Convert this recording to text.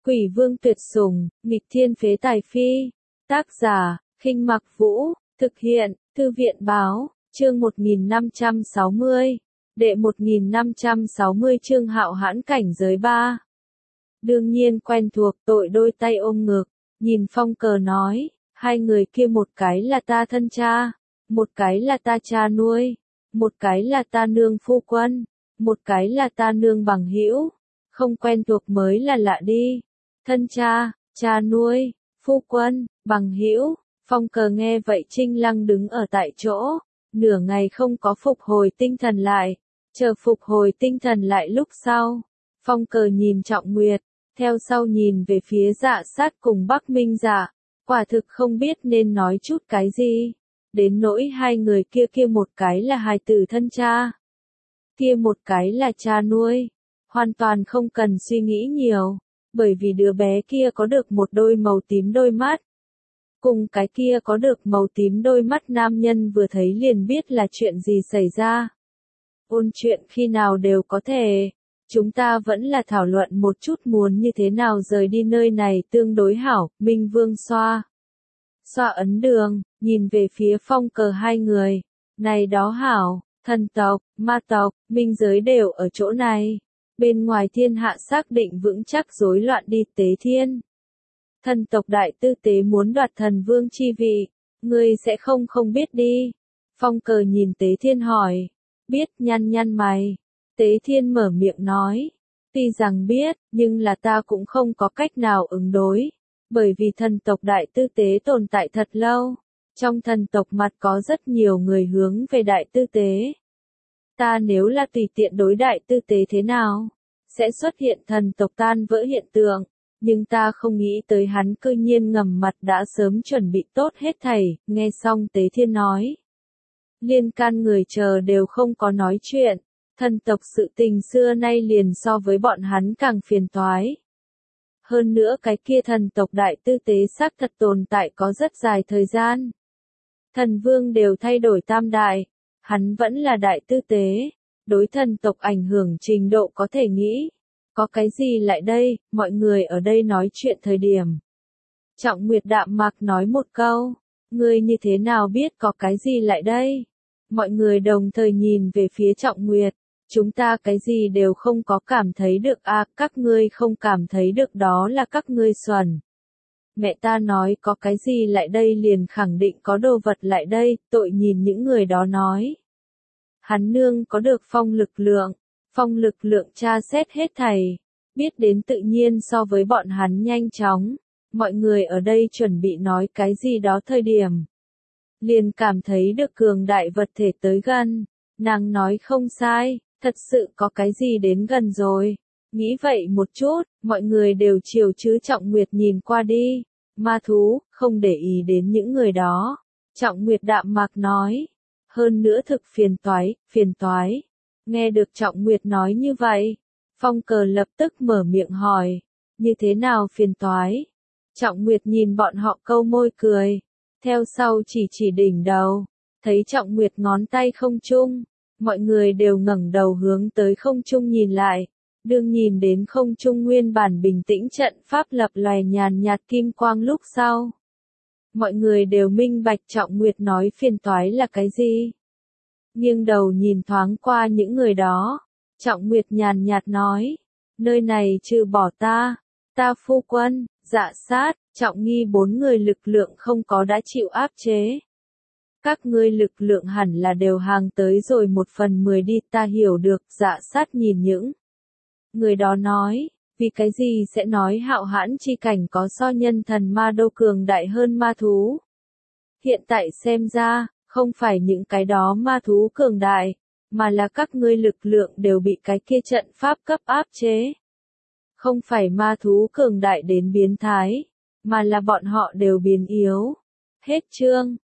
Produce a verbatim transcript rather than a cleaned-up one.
Quỷ vương tuyệt sủng, nghịch thiên phế tài phi. Tác giả, Khinh Mặc Vũ, thực hiện, Thư viện báo, chương một nghìn năm trăm sáu mươi. Đệ một nghìn năm trăm sáu mươi chương hạo hãn cảnh giới ba. Đương nhiên quen thuộc, tội đôi tay ôm ngực, nhìn Phong Cờ nói, hai người kia một cái là ta thân cha, một cái là ta cha nuôi, một cái là ta nương phu quân, một cái là ta nương bằng hữu, không quen thuộc mới là lạ đi. Thân cha, cha nuôi, phu quân, bằng hữu. Phong Cờ nghe vậy trinh lăng đứng ở tại chỗ, nửa ngày không có phục hồi tinh thần lại, chờ phục hồi tinh thần lại lúc sau. Phong Cờ nhìn Trọng Nguyệt, theo sau nhìn về phía Dạ Sát cùng Bắc Minh Dạ, quả thực không biết nên nói chút cái gì. Đến nỗi hai người kia kia một cái là hài tử thân cha, kia một cái là cha nuôi, hoàn toàn không cần suy nghĩ nhiều, bởi vì đứa bé kia có được một đôi màu tím đôi mắt. Cùng cái kia có được màu tím đôi mắt nam nhân vừa thấy liền biết là chuyện gì xảy ra. Ôn chuyện khi nào đều có thể. Chúng ta vẫn là thảo luận một chút muốn như thế nào rời đi nơi này tương đối hảo. Minh Vương xoa. Xoa ấn đường, nhìn về phía Phong Cờ hai người. Này đó hảo, thần tộc, ma tộc, minh giới đều ở chỗ này. Bên ngoài thiên hạ xác định vững chắc rối loạn đi tế thiên. Thần tộc đại tư tế muốn đoạt thần vương chi vị, ngươi sẽ không không biết đi. Phong Cờ nhìn Tế Thiên hỏi, biết, nhăn nhăn mày. Tế Thiên mở miệng nói, tuy rằng biết, nhưng là ta cũng không có cách nào ứng đối, bởi vì thần tộc đại tư tế tồn tại thật lâu. Trong thần tộc mặt có rất nhiều người hướng về đại tư tế. Ta nếu là tùy tiện đối đại tư tế thế nào, sẽ xuất hiện thần tộc tan vỡ hiện tượng. Nhưng ta không nghĩ tới hắn cư nhiên ngầm mặt đã sớm chuẩn bị tốt hết thảy. Nghe xong Tế Thiên nói, liên can người chờ đều không có nói chuyện. Thần tộc sự tình xưa nay liền so với bọn hắn càng phiền toái. Hơn nữa cái kia thần tộc đại tư tế xác thật tồn tại có rất dài thời gian. Thần vương đều thay đổi tam đại, hắn vẫn là đại tư tế, đối thần tộc ảnh hưởng trình độ có thể nghĩ. Có cái gì lại đây, mọi người ở đây nói chuyện thời điểm. Trọng Nguyệt đạm mạc nói một câu, ngươi như thế nào biết có cái gì lại đây? Mọi người đồng thời nhìn về phía Trọng Nguyệt, chúng ta cái gì đều không có cảm thấy được à, các ngươi không cảm thấy được đó là các ngươi xuẩn. Mẹ ta nói có cái gì lại đây liền khẳng định có đồ vật lại đây, tội nhìn những người đó nói. Hắn nương có được phong lực lượng. Phong lực lượng tra xét hết thảy, biết đến tự nhiên so với bọn hắn nhanh chóng. Mọi người ở đây chuẩn bị nói cái gì đó thời điểm, liền cảm thấy được cường đại vật thể tới gần. Nàng nói không sai, thật sự có cái gì đến gần rồi. Nghĩ vậy một chút, mọi người đều chiều chứ Trọng Nguyệt nhìn qua đi. Ma thú, không để ý đến những người đó. Trọng Nguyệt đạm mạc nói, hơn nữa thực phiền toái, phiền toái. Nghe được Trọng Nguyệt nói như vậy, Phong Cờ lập tức mở miệng hỏi, như thế nào phiền toái? Trọng Nguyệt nhìn bọn họ câu môi cười, theo sau chỉ chỉ đỉnh đầu, thấy Trọng Nguyệt ngón tay không trung, mọi người đều ngẩng đầu hướng tới không trung nhìn lại, đương nhìn đến không trung nguyên bản bình tĩnh trận pháp lập lòe nhàn nhạt kim quang lúc sau. Mọi người đều minh bạch Trọng Nguyệt nói phiền toái là cái gì? Nghiêng đầu nhìn thoáng qua những người đó, Trọng Nguyệt nhàn nhạt nói, nơi này trừ bỏ ta, ta phu quân, Dạ Sát, Trọng Nghi bốn người lực lượng không có đã chịu áp chế. Các ngươi lực lượng hẳn là đều hàng tới rồi một phần mười đi, ta hiểu được. Dạ Sát nhìn những người đó nói, vì cái gì sẽ nói hạo hãn chi cảnh có so nhân thần ma đô cường đại hơn ma thú. Hiện tại xem ra, không phải những cái đó ma thú cường đại, mà là các ngươi lực lượng đều bị cái kia trận pháp cấp áp chế. Không phải ma thú cường đại đến biến thái, mà là bọn họ đều biến yếu. Hết chương.